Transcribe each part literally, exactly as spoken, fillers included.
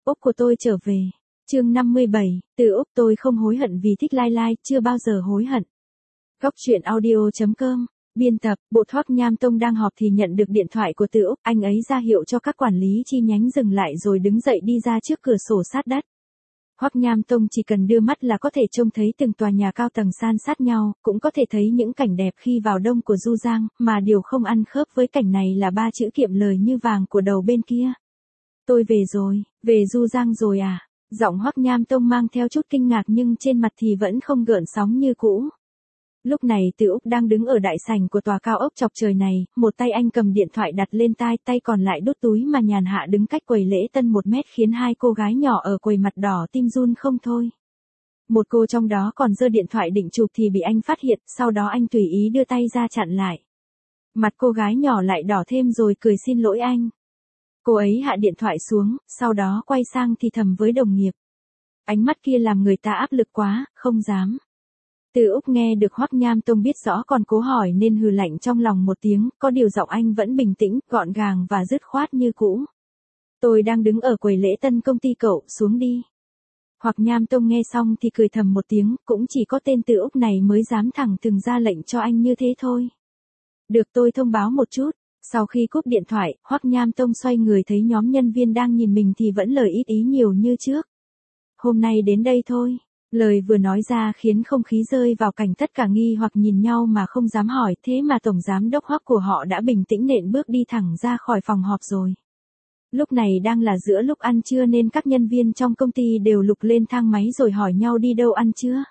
Úc của tôi trở về. Chương năm mươi bảy, từ Úc tôi không hối hận vì thích Lai Lai, chưa bao giờ hối hận. Góc truyện audio chấm com, biên tập, Bộ Hoắc Nham Tông đang họp thì nhận được điện thoại của Từ Úc, anh ấy ra hiệu cho các quản lý chi nhánh dừng lại rồi đứng dậy đi ra trước cửa sổ sát đất. Hoắc Nham Tông chỉ cần đưa mắt là có thể trông thấy từng tòa nhà cao tầng san sát nhau, cũng có thể thấy những cảnh đẹp khi vào đông của Du Giang, mà điều không ăn khớp với cảnh này là ba chữ kiệm lời như vàng của đầu bên kia. Tôi về rồi, về Du Giang rồi à? Giọng Hoắc Nham Tông mang theo chút kinh ngạc nhưng trên mặt thì vẫn không gợn sóng như cũ. Lúc này Từ Úc đang đứng ở đại sảnh của tòa cao ốc chọc trời này, một tay anh cầm điện thoại đặt lên tai, tay còn lại đút túi mà nhàn hạ đứng cách quầy lễ tân một mét khiến hai cô gái nhỏ ở quầy mặt đỏ tim run không thôi. Một cô trong đó còn giơ điện thoại định chụp thì bị anh phát hiện, sau đó anh tùy ý đưa tay ra chặn lại. Mặt cô gái nhỏ lại đỏ thêm rồi cười xin lỗi anh. Cô ấy hạ điện thoại xuống, sau đó quay sang thì thầm với đồng nghiệp. Ánh mắt kia làm người ta áp lực quá, không dám. Từ Úc nghe được Hoắc Nham Tông biết rõ còn cố hỏi nên hừ lạnh trong lòng một tiếng, có điều giọng anh vẫn bình tĩnh, gọn gàng và dứt khoát như cũ. Tôi đang đứng ở quầy lễ tân công ty cậu, xuống đi. Hoắc Nham Tông nghe xong thì cười thầm một tiếng, cũng chỉ có tên Từ Úc này mới dám thẳng thừng ra lệnh cho anh như thế thôi. Được, tôi thông báo một chút. Sau khi cúp điện thoại, Hoắc Nham Tông xoay người thấy nhóm nhân viên đang nhìn mình thì vẫn lời ít ý nhiều như trước. Hôm nay đến đây thôi. Lời vừa nói ra khiến không khí rơi vào cảnh tất cả nghi hoặc nhìn nhau mà không dám hỏi, thế mà tổng giám đốc Hoắc của họ đã bình tĩnh nện bước đi thẳng ra khỏi phòng họp rồi. Lúc này đang là giữa lúc ăn trưa nên các nhân viên trong công ty đều lục lên thang máy rồi hỏi nhau đi đâu ăn trưa.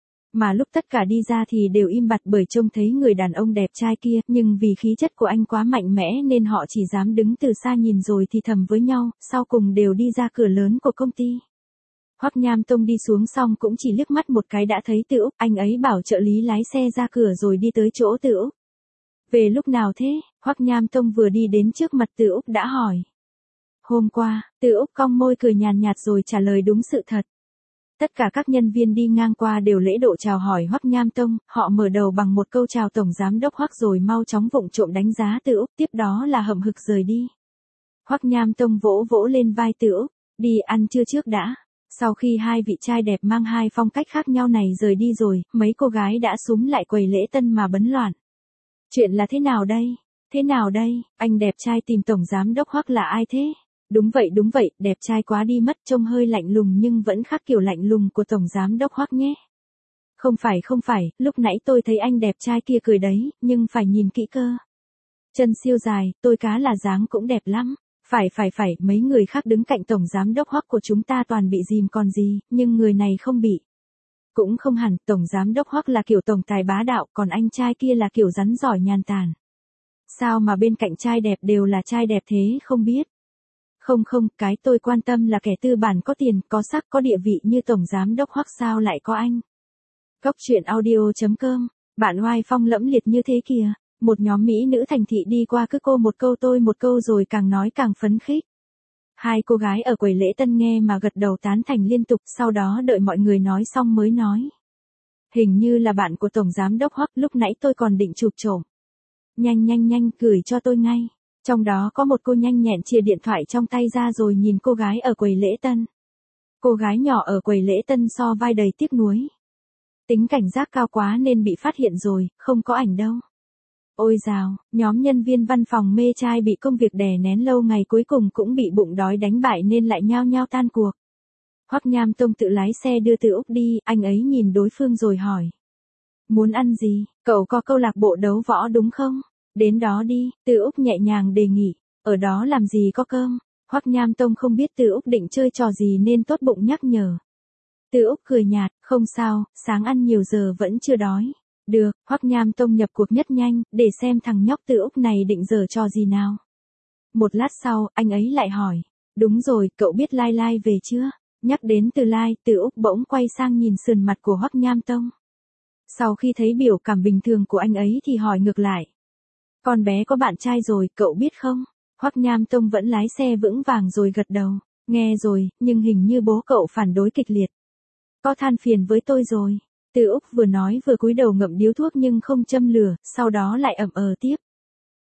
Mà lúc tất cả đi ra thì đều im bặt bởi trông thấy người đàn ông đẹp trai kia, nhưng vì khí chất của anh quá mạnh mẽ nên họ chỉ dám đứng từ xa nhìn rồi thì thầm với nhau, sau cùng đều đi ra cửa lớn của công ty. Hoắc Nham Tông đi xuống xong cũng chỉ liếc mắt một cái đã thấy Từ Úc, anh ấy bảo trợ lý lái xe ra cửa rồi đi tới chỗ Từ Úc. Về lúc nào thế? Hoắc Nham Tông vừa đi đến trước mặt Từ Úc đã hỏi. Hôm qua, Từ Úc cong môi cười nhàn nhạt rồi trả lời đúng sự thật. Tất cả các nhân viên đi ngang qua đều lễ độ chào hỏi Hoắc Nham Tông, họ mở đầu bằng một câu chào tổng giám đốc Hoắc rồi mau chóng vụng trộm đánh giá Từ Úc, tiếp đó là hậm hực rời đi. Hoắc Nham Tông vỗ vỗ lên vai Từ Úc, đi ăn trưa trước đã. Sau khi hai vị trai đẹp mang hai phong cách khác nhau này rời đi rồi, mấy cô gái đã súm lại quầy lễ tân mà bấn loạn. Chuyện là thế nào đây? Thế nào đây? Anh đẹp trai tìm tổng giám đốc Hoắc là ai thế? Đúng vậy đúng vậy, đẹp trai quá đi mất, trông hơi lạnh lùng nhưng vẫn khác kiểu lạnh lùng của tổng giám đốc Hoắc nhé. Không phải không phải, lúc nãy tôi thấy anh đẹp trai kia cười đấy, nhưng phải nhìn kỹ cơ. Chân siêu dài, tôi cá là dáng cũng đẹp lắm. Phải phải phải, mấy người khác đứng cạnh tổng giám đốc Hoắc của chúng ta toàn bị dìm còn gì, nhưng người này không bị. Cũng không hẳn, tổng giám đốc Hoắc là kiểu tổng tài bá đạo, còn anh trai kia là kiểu rắn giỏi nhàn tản. Sao mà bên cạnh trai đẹp đều là trai đẹp thế không biết? Không không, cái tôi quan tâm là kẻ tư bản có tiền, có sắc, có địa vị như tổng giám đốc Hoắc sao lại có anh. Góc truyện audio chấm com, bạn oai phong lẫm liệt như thế kìa. Một nhóm mỹ nữ thành thị đi qua cứ cô một câu tôi một câu rồi càng nói càng phấn khích. Hai cô gái ở quầy lễ tân nghe mà gật đầu tán thành liên tục, sau đó đợi mọi người nói xong mới nói. Hình như là bạn của tổng giám đốc Hoắc, lúc nãy tôi còn định chụp trộm. Nhanh nhanh nhanh, gửi cho tôi ngay. Trong đó có một cô nhanh nhẹn chìa điện thoại trong tay ra rồi nhìn cô gái ở quầy lễ tân. Cô gái nhỏ ở quầy lễ tân so vai đầy tiếc nuối. Tính cảnh giác cao quá nên bị phát hiện rồi, không có ảnh đâu. Ôi dào, nhóm nhân viên văn phòng mê trai bị công việc đè nén lâu ngày cuối cùng cũng bị bụng đói đánh bại nên lại nhao nhao tan cuộc. Hoắc Nham Tông tự lái xe đưa Từ Úc đi, anh ấy nhìn đối phương rồi hỏi. Muốn ăn gì, cậu có câu lạc bộ đấu võ đúng không? Đến đó đi, Từ Úc nhẹ nhàng đề nghị, ở đó làm gì có cơm. Hoắc Nham Tông không biết Từ Úc định chơi trò gì nên tốt bụng nhắc nhở. Từ Úc cười nhạt, không sao, sáng ăn nhiều giờ vẫn chưa đói. Được, Hoắc Nham Tông nhập cuộc nhất nhanh, để xem thằng nhóc Từ Úc này định giở trò gì nào. Một lát sau, anh ấy lại hỏi. Đúng rồi, cậu biết Lai Lai về chưa? Nhắc đến Từ Lai, Từ Úc bỗng quay sang nhìn sườn mặt của Hoắc Nham Tông. Sau khi thấy biểu cảm bình thường của anh ấy thì hỏi ngược lại. Con bé có bạn trai rồi, cậu biết không? Hoắc Nham Tông vẫn lái xe vững vàng rồi gật đầu. Nghe rồi, nhưng hình như bố cậu phản đối kịch liệt. Có than phiền với tôi rồi. Từ Úc vừa nói vừa cúi đầu ngậm điếu thuốc nhưng không châm lửa, sau đó lại ậm ờ tiếp.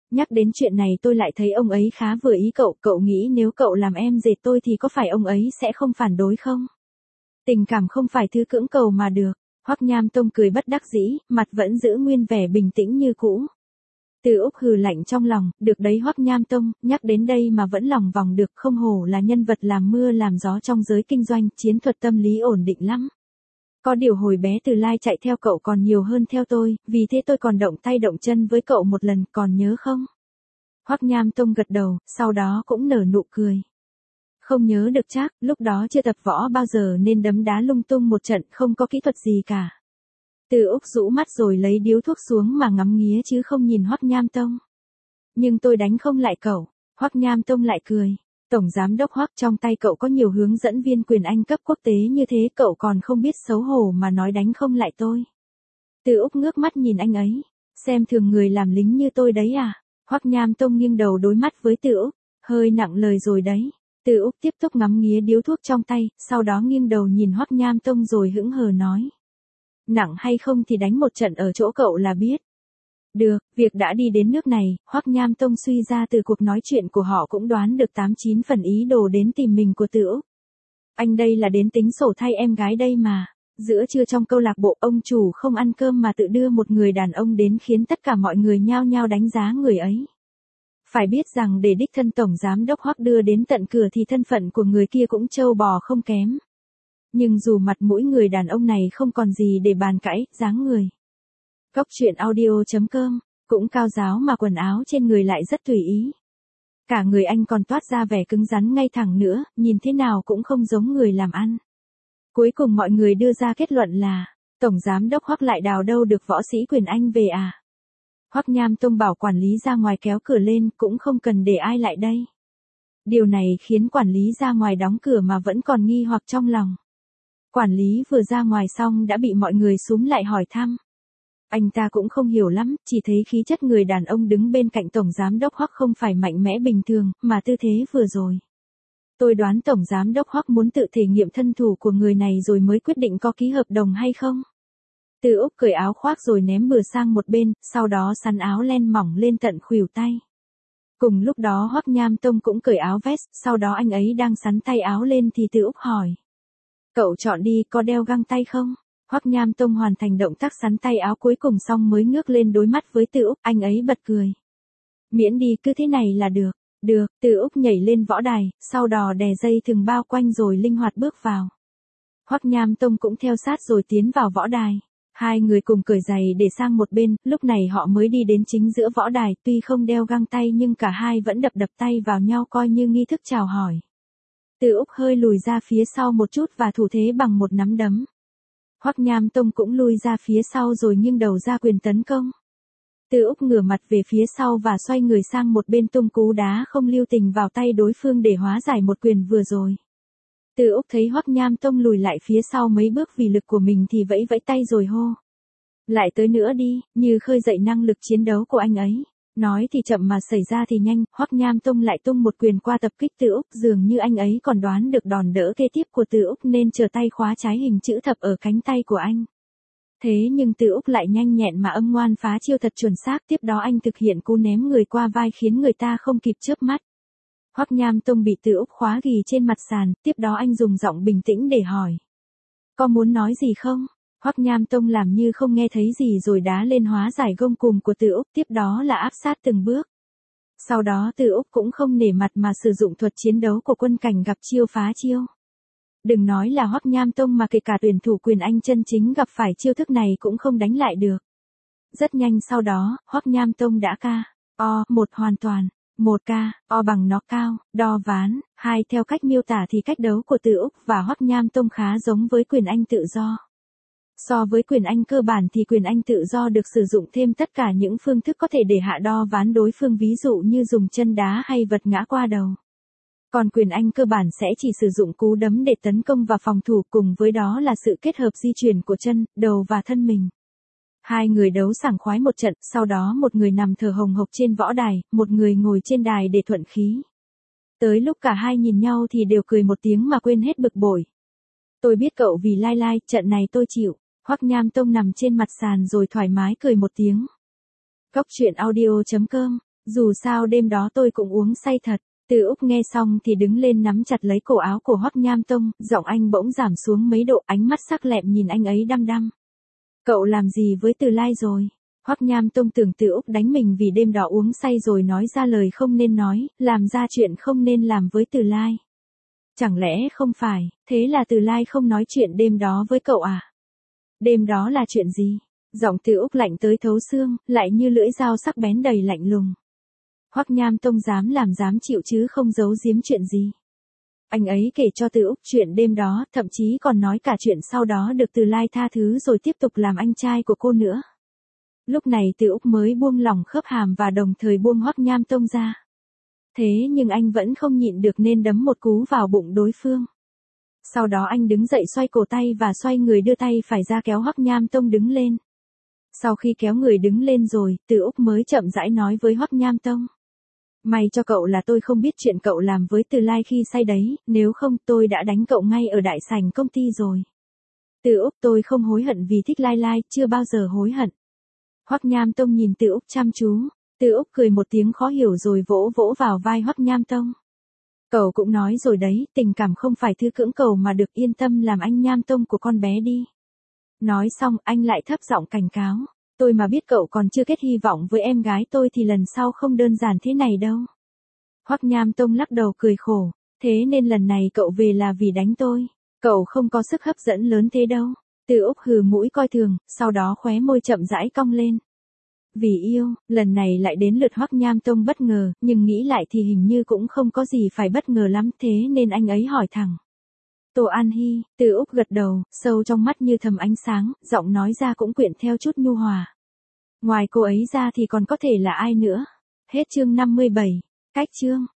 Nhắc đến chuyện này tôi lại thấy ông ấy khá vừa ý cậu, cậu nghĩ nếu cậu làm em dệt tôi thì có phải ông ấy sẽ không phản đối không? Tình cảm không phải thứ cưỡng cầu mà được. Hoắc Nham Tông cười bất đắc dĩ, mặt vẫn giữ nguyên vẻ bình tĩnh như cũ. Từ Úc hừ lạnh trong lòng, được đấy Hoắc Nham Tông, nhắc đến đây mà vẫn lòng vòng được, không hổ là nhân vật làm mưa làm gió trong giới kinh doanh, chiến thuật tâm lý ổn định lắm. Có điều hồi bé Từ Lai chạy theo cậu còn nhiều hơn theo tôi, vì thế tôi còn động tay động chân với cậu một lần, còn nhớ không? Hoắc Nham Tông gật đầu, sau đó cũng nở nụ cười. Không nhớ được chắc, lúc đó chưa tập võ bao giờ nên đấm đá lung tung một trận, không có kỹ thuật gì cả. Từ Úc rũ mắt rồi lấy điếu thuốc xuống mà ngắm nghía chứ không nhìn Hoắc Nham Tông. Nhưng tôi đánh không lại cậu. Hoắc Nham Tông lại cười. Tổng giám đốc Hoắc, trong tay cậu có nhiều hướng dẫn viên quyền Anh cấp quốc tế như thế, cậu còn không biết xấu hổ mà nói đánh không lại tôi. Từ Úc ngước mắt nhìn anh ấy. Xem thường người làm lính như tôi đấy à? Hoắc Nham Tông nghiêng đầu đối mắt với Từ Úc. Hơi nặng lời rồi đấy. Từ Úc tiếp tục ngắm nghía điếu thuốc trong tay, sau đó nghiêng đầu nhìn Hoắc Nham Tông rồi hững hờ nói. Nặng hay không thì đánh một trận ở chỗ cậu là biết. Được, việc đã đi đến nước này, Hoắc Nham Tông suy ra từ cuộc nói chuyện của họ cũng đoán được tám chín phần ý đồ đến tìm mình của Từ Úc. Anh đây là đến tính sổ thay em gái đây mà. Giữa trưa trong câu lạc bộ, ông chủ không ăn cơm mà tự đưa một người đàn ông đến khiến tất cả mọi người nhao nhao đánh giá người ấy. Phải biết rằng để đích thân tổng giám đốc Hoắc đưa đến tận cửa thì thân phận của người kia cũng trâu bò không kém. Nhưng dù mặt mũi người đàn ông này không còn gì để bàn cãi, dáng người. Góc truyện audio chấm com, cũng cao giáo mà quần áo trên người lại rất tùy ý. Cả người anh còn toát ra vẻ cứng rắn ngay thẳng nữa, nhìn thế nào cũng không giống người làm ăn. Cuối cùng mọi người đưa ra kết luận là, tổng giám đốc Hoắc lại đào đâu được võ sĩ quyền Anh về à. Hoắc Nham Tông bảo quản lý ra ngoài kéo cửa lên, cũng không cần để ai lại đây. Điều này khiến quản lý ra ngoài đóng cửa mà vẫn còn nghi hoặc trong lòng. Quản lý vừa ra ngoài xong đã bị mọi người xúm lại hỏi thăm. Anh ta cũng không hiểu lắm, chỉ thấy khí chất người đàn ông đứng bên cạnh tổng giám đốc Hoắc không phải mạnh mẽ bình thường, mà tư thế vừa rồi. Tôi đoán tổng giám đốc Hoắc muốn tự thể nghiệm thân thủ của người này rồi mới quyết định có ký hợp đồng hay không. Từ Úc cởi áo khoác rồi ném bừa sang một bên, sau đó sắn áo len mỏng lên tận khuỷu tay. Cùng lúc đó Hoắc Nham Tông cũng cởi áo vest, sau đó anh ấy đang sắn tay áo lên thì Từ Úc hỏi. Cậu chọn đi, có đeo găng tay không? Hoắc Nham Tông hoàn thành động tác sắn tay áo cuối cùng xong mới ngước lên đối mắt với Từ Úc, anh ấy bật cười. Miễn đi, cứ thế này là được. Được, Từ Úc nhảy lên võ đài, sau đó đè dây thừng bao quanh rồi linh hoạt bước vào. Hoắc Nham Tông cũng theo sát rồi tiến vào võ đài. Hai người cùng cởi giày để sang một bên, lúc này họ mới đi đến chính giữa võ đài, tuy không đeo găng tay nhưng cả hai vẫn đập đập tay vào nhau coi như nghi thức chào hỏi. Từ Úc hơi lùi ra phía sau một chút và thủ thế bằng một nắm đấm. Hoắc Nham Tông cũng lùi ra phía sau rồi nghiêng đầu ra quyền tấn công. Từ Úc ngửa mặt về phía sau và xoay người sang một bên tung cú đá không lưu tình vào tay đối phương để hóa giải một quyền vừa rồi. Từ Úc thấy Hoắc Nham Tông lùi lại phía sau mấy bước vì lực của mình thì vẫy vẫy tay rồi hô. Lại tới nữa đi, như khơi dậy năng lực chiến đấu của anh ấy. Nói thì chậm mà xảy ra thì nhanh, Hoắc Nham Tông lại tung một quyền qua tập kích Từ Úc, dường như anh ấy còn đoán được đòn đỡ kế tiếp của Từ Úc nên chờ tay khóa trái hình chữ thập ở cánh tay của anh. Thế nhưng Từ Úc lại nhanh nhẹn mà âm ngoan phá chiêu thật chuẩn xác, tiếp đó anh thực hiện cú ném người qua vai khiến người ta không kịp chớp mắt. Hoắc Nham Tông bị Từ Úc khóa ghì trên mặt sàn, tiếp đó anh dùng giọng bình tĩnh để hỏi. Có muốn nói gì không? Hoắc Nham Tông làm như không nghe thấy gì rồi đá lên hóa giải gông cùm của Từ Úc, tiếp đó là áp sát từng bước. Sau đó Từ Úc cũng không nể mặt mà sử dụng thuật chiến đấu của quân cảnh gặp chiêu phá chiêu. Đừng nói là Hoắc Nham Tông mà kể cả tuyển thủ quyền Anh chân chính gặp phải chiêu thức này cũng không đánh lại được. Rất nhanh sau đó, Hoắc Nham Tông đã ca, o, một hoàn toàn, một ca, o bằng nó cao, đo ván, hai theo cách miêu tả thì cách đấu của Từ Úc và Hoắc Nham Tông khá giống với quyền Anh tự do. So với quyền Anh cơ bản thì quyền Anh tự do được sử dụng thêm tất cả những phương thức có thể để hạ đo ván đối phương, ví dụ như dùng chân đá hay vật ngã qua đầu. Còn quyền Anh cơ bản sẽ chỉ sử dụng cú đấm để tấn công và phòng thủ, cùng với đó là sự kết hợp di chuyển của chân, đầu và thân mình. Hai người đấu sảng khoái một trận, sau đó một người nằm thở hồng hộc trên võ đài, một người ngồi trên đài để thuận khí. Tới lúc cả hai nhìn nhau thì đều cười một tiếng mà quên hết bực bội. Tôi biết cậu vì Lai Lai, trận này tôi chịu. Hoắc Nham Tông nằm trên mặt sàn rồi thoải mái cười một tiếng. Góc truyện audio chấm com Dù sao đêm đó tôi cũng uống say thật. Từ Úc nghe xong thì đứng lên nắm chặt lấy cổ áo của Hoắc Nham Tông, giọng anh bỗng giảm xuống mấy độ, ánh mắt sắc lẹm nhìn anh ấy đăm đăm. Cậu làm gì với Từ Lai rồi? Hoắc Nham Tông tưởng Từ Úc đánh mình vì đêm đó uống say rồi nói ra lời không nên nói, làm ra chuyện không nên làm với Từ Lai. Chẳng lẽ không phải, thế là Từ Lai không nói chuyện đêm đó với cậu à? Đêm đó là chuyện gì? Giọng Từ Úc lạnh tới thấu xương, lại như lưỡi dao sắc bén đầy lạnh lùng. Hoắc Nham Tông dám làm dám chịu chứ không giấu giếm chuyện gì. Anh ấy kể cho Từ Úc chuyện đêm đó, thậm chí còn nói cả chuyện sau đó được Từ Lai tha thứ rồi tiếp tục làm anh trai của cô nữa. Lúc này Từ Úc mới buông lỏng khớp hàm và đồng thời buông Hoắc Nham Tông ra. Thế nhưng anh vẫn không nhịn được nên đấm một cú vào bụng đối phương. Sau đó anh đứng dậy xoay cổ tay và xoay người đưa tay phải ra kéo Hoắc Nham Tông đứng lên. Sau khi kéo người đứng lên rồi, Từ Úc mới chậm rãi nói với Hoắc Nham Tông. May cho cậu là tôi không biết chuyện cậu làm với Từ Lai khi say đấy, nếu không tôi đã đánh cậu ngay ở đại sảnh công ty rồi. Từ Úc tôi không hối hận vì thích Lai Lai, chưa bao giờ hối hận. Hoắc Nham Tông nhìn Từ Úc chăm chú, Từ Úc cười một tiếng khó hiểu rồi vỗ vỗ vào vai Hoắc Nham Tông. Cậu cũng nói rồi đấy, tình cảm không phải thứ cưỡng cầu mà được, yên tâm làm anh Nham Tông của con bé đi. Nói xong anh lại thấp giọng cảnh cáo. Tôi mà biết cậu còn chưa kết hy vọng với em gái tôi thì lần sau không đơn giản thế này đâu. Hoắc Nham Tông lắc đầu cười khổ. Thế nên lần này cậu về là vì đánh tôi. Cậu không có sức hấp dẫn lớn thế đâu. Từ Úc hừ mũi coi thường, sau đó khóe môi chậm rãi cong lên. Vì yêu, lần này lại đến lượt Hoắc Nham Tông bất ngờ, nhưng nghĩ lại thì hình như cũng không có gì phải bất ngờ lắm, thế nên anh ấy hỏi thẳng. Tô An Hi, Từ Úc gật đầu, sâu trong mắt như thầm ánh sáng, giọng nói ra cũng quyện theo chút nhu hòa. Ngoài cô ấy ra thì còn có thể là ai nữa? Hết chương năm mươi bảy. Cách chương.